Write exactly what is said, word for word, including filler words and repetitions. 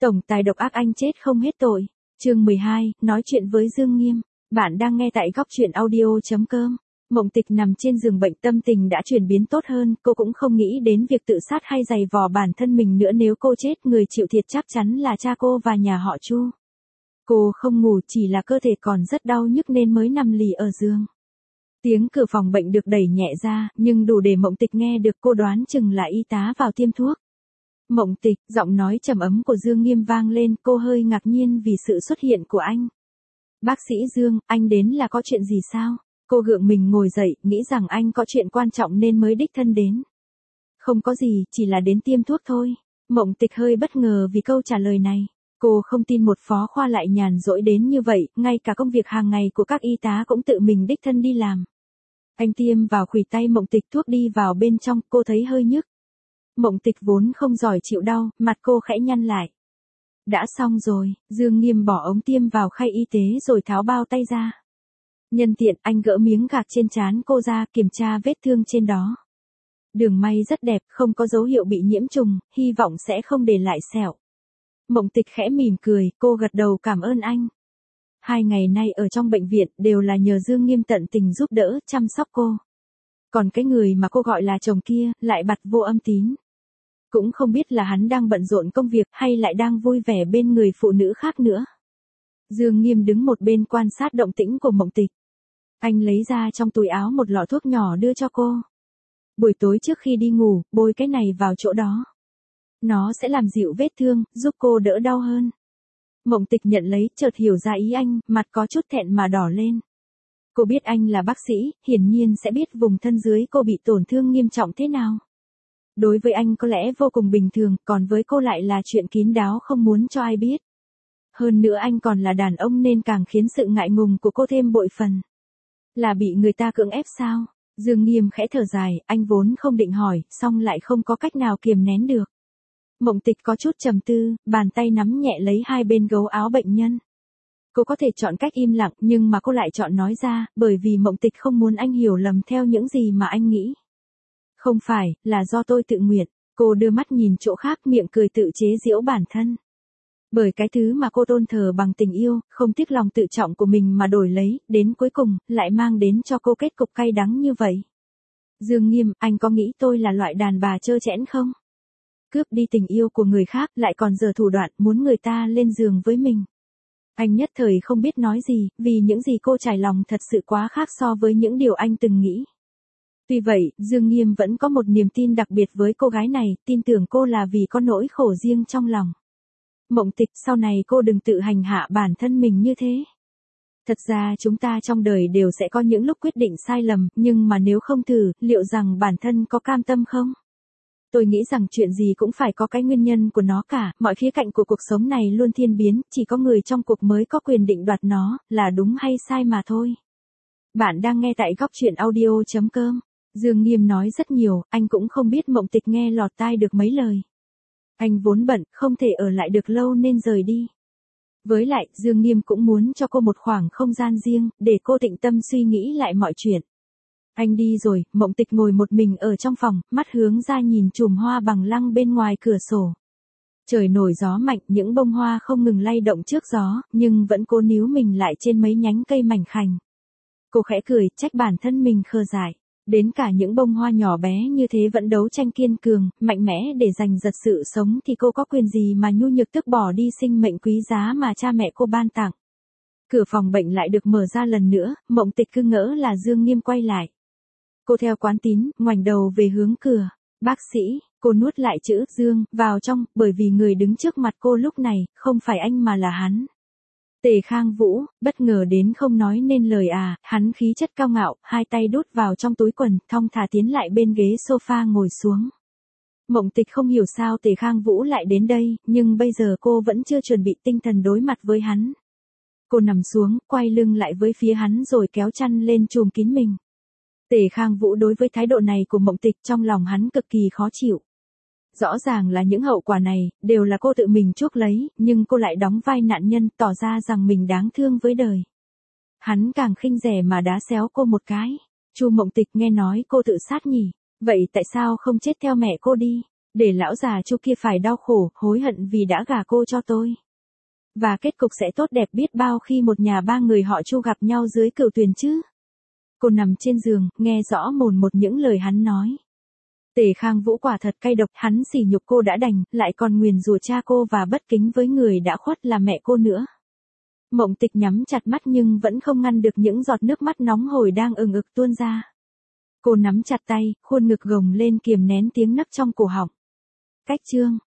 Tổng tài độc ác anh chết không hết tội. Chương mười hai, nói chuyện với Dương Nghiêm. Bạn đang nghe tại góc truyện audio chấm com. Mộng Tịch nằm trên giường bệnh, tâm tình đã chuyển biến tốt hơn, cô cũng không nghĩ đến việc tự sát hay giày vò bản thân mình nữa, nếu cô chết người chịu thiệt chắc chắn là cha cô và nhà họ Chu. Cô không ngủ, chỉ là cơ thể còn rất đau nhức nên mới nằm lì ở giường. Tiếng cửa phòng bệnh được đẩy nhẹ ra, nhưng đủ để Mộng Tịch nghe được, cô đoán chừng là y tá vào tiêm thuốc. Mộng Tịch, giọng nói trầm ấm của Dương Nghiêm vang lên, cô hơi ngạc nhiên vì sự xuất hiện của anh. Bác sĩ Dương, anh đến là có chuyện gì sao? Cô gượng mình ngồi dậy, nghĩ rằng anh có chuyện quan trọng nên mới đích thân đến. Không có gì, chỉ là đến tiêm thuốc thôi. Mộng Tịch hơi bất ngờ vì câu trả lời này. Cô không tin một phó khoa lại nhàn rỗi đến như vậy, ngay cả công việc hàng ngày của các y tá cũng tự mình đích thân đi làm. Anh tiêm vào khuỷu tay Mộng Tịch, thuốc đi vào bên trong, cô thấy hơi nhức. Mộng Tịch vốn không giỏi chịu đau, mặt cô khẽ nhăn lại. Đã xong rồi, Dương Nghiêm bỏ ống tiêm vào khay y tế rồi tháo bao tay ra. Nhân tiện, anh gỡ miếng gạc trên trán cô ra, kiểm tra vết thương trên đó. Đường may rất đẹp, không có dấu hiệu bị nhiễm trùng, hy vọng sẽ không để lại sẹo. Mộng Tịch khẽ mỉm cười, cô gật đầu cảm ơn anh. Hai ngày nay ở trong bệnh viện đều là nhờ Dương Nghiêm tận tình giúp đỡ, chăm sóc cô. Còn cái người mà cô gọi là chồng kia, lại bặt vô âm tín. Cũng không biết là hắn đang bận rộn công việc hay lại đang vui vẻ bên người phụ nữ khác nữa. Dương Nghiêm đứng một bên quan sát động tĩnh của Mộng Tịch. Anh lấy ra trong túi áo một lọ thuốc nhỏ đưa cho cô. Buổi tối trước khi đi ngủ, bôi cái này vào chỗ đó. Nó sẽ làm dịu vết thương, giúp cô đỡ đau hơn. Mộng Tịch nhận lấy, chợt hiểu ra ý anh, mặt có chút thẹn mà đỏ lên. Cô biết anh là bác sĩ, hiển nhiên sẽ biết vùng thân dưới cô bị tổn thương nghiêm trọng thế nào. Đối với anh có lẽ vô cùng bình thường, còn với cô lại là chuyện kín đáo không muốn cho ai biết. Hơn nữa anh còn là đàn ông nên càng khiến sự ngại ngùng của cô thêm bội phần. Là bị người ta cưỡng ép sao? Dương Nghiêm khẽ thở dài, anh vốn không định hỏi, song lại không có cách nào kiềm nén được. Mộng Tịch có chút trầm tư, bàn tay nắm nhẹ lấy hai bên gấu áo bệnh nhân. Cô có thể chọn cách im lặng, nhưng mà cô lại chọn nói ra, bởi vì Mộng Tịch không muốn anh hiểu lầm theo những gì mà anh nghĩ. Không phải, là do tôi tự nguyện. Cô đưa mắt nhìn chỗ khác, miệng cười tự chế giễu bản thân. Bởi cái thứ mà cô tôn thờ bằng tình yêu, không tiếc lòng tự trọng của mình mà đổi lấy, đến cuối cùng, lại mang đến cho cô kết cục cay đắng như vậy. Dương Nghiêm, anh có nghĩ tôi là loại đàn bà trơ trẽn không? Cướp đi tình yêu của người khác, lại còn giở thủ đoạn muốn người ta lên giường với mình. Anh nhất thời không biết nói gì, vì những gì cô trải lòng thật sự quá khác so với những điều anh từng nghĩ. Tuy vậy, Dương Nghiêm vẫn có một niềm tin đặc biệt với cô gái này, tin tưởng cô là vì có nỗi khổ riêng trong lòng. Mộng Tịch, sau này cô đừng tự hành hạ bản thân mình như thế. Thật ra chúng ta trong đời đều sẽ có những lúc quyết định sai lầm, nhưng mà nếu không thử, liệu rằng bản thân có cam tâm không? Tôi nghĩ rằng chuyện gì cũng phải có cái nguyên nhân của nó cả, mọi khía cạnh của cuộc sống này luôn thiên biến, chỉ có người trong cuộc mới có quyền định đoạt nó, là đúng hay sai mà thôi. Bạn đang nghe tại góc truyện audio chấm com. Dương Nghiêm nói rất nhiều, anh cũng không biết Mộng Tịch nghe lọt tai được mấy lời. Anh vốn bận, không thể ở lại được lâu nên rời đi. Với lại, Dương Nghiêm cũng muốn cho cô một khoảng không gian riêng, để cô tĩnh tâm suy nghĩ lại mọi chuyện. Anh đi rồi, Mộng Tịch ngồi một mình ở trong phòng, mắt hướng ra nhìn chùm hoa bằng lăng bên ngoài cửa sổ. Trời nổi gió mạnh, những bông hoa không ngừng lay động trước gió, nhưng vẫn cố níu mình lại trên mấy nhánh cây mảnh khảnh. Cô khẽ cười, trách bản thân mình khờ dại. Đến cả những bông hoa nhỏ bé như thế vẫn đấu tranh kiên cường, mạnh mẽ để giành giật sự sống thì cô có quyền gì mà nhu nhược tước bỏ đi sinh mệnh quý giá mà cha mẹ cô ban tặng. Cửa phòng bệnh lại được mở ra lần nữa, Mộng Tịch cứ ngỡ là Dương Nghiêm quay lại. Cô theo quán tín, ngoảnh đầu về hướng cửa. Bác sĩ, cô nuốt lại chữ Dương vào trong, bởi vì người đứng trước mặt cô lúc này, không phải anh mà là hắn. Tề Khang Vũ, bất ngờ đến không nói nên lời à, hắn khí chất cao ngạo, hai tay đút vào trong túi quần, thong thả tiến lại bên ghế sofa ngồi xuống. Mộng Tịch không hiểu sao Tề Khang Vũ lại đến đây, nhưng bây giờ cô vẫn chưa chuẩn bị tinh thần đối mặt với hắn. Cô nằm xuống, quay lưng lại với phía hắn rồi kéo chăn lên trùm kín mình. Tề Khang Vũ đối với thái độ này của Mộng Tịch trong lòng hắn cực kỳ khó chịu. Rõ ràng là những hậu quả này, đều là cô tự mình chuốc lấy, nhưng cô lại đóng vai nạn nhân, tỏ ra rằng mình đáng thương với đời. Hắn càng khinh rẻ mà đá xéo cô một cái. Chu Mộng Tịch, nghe nói cô tự sát nhỉ? Vậy tại sao không chết theo mẹ cô đi? Để lão già Chu kia phải đau khổ, hối hận vì đã gả cô cho tôi. Và kết cục sẽ tốt đẹp biết bao khi một nhà ba người họ Chu gặp nhau dưới cửu tuyền chứ. Cô nằm trên giường, nghe rõ mồn một những lời hắn nói. Tề Khang Vũ quả thật cay độc, hắn sỉ nhục cô đã đành, lại còn nguyền rủa cha cô và bất kính với người đã khuất là mẹ cô nữa. Mộng Tịch nhắm chặt mắt nhưng vẫn không ngăn được những giọt nước mắt nóng hổi đang ừng ực tuôn ra. Cô nắm chặt tay, khuôn ngực gồng lên kiềm nén tiếng nấc trong cổ họng. Cách chương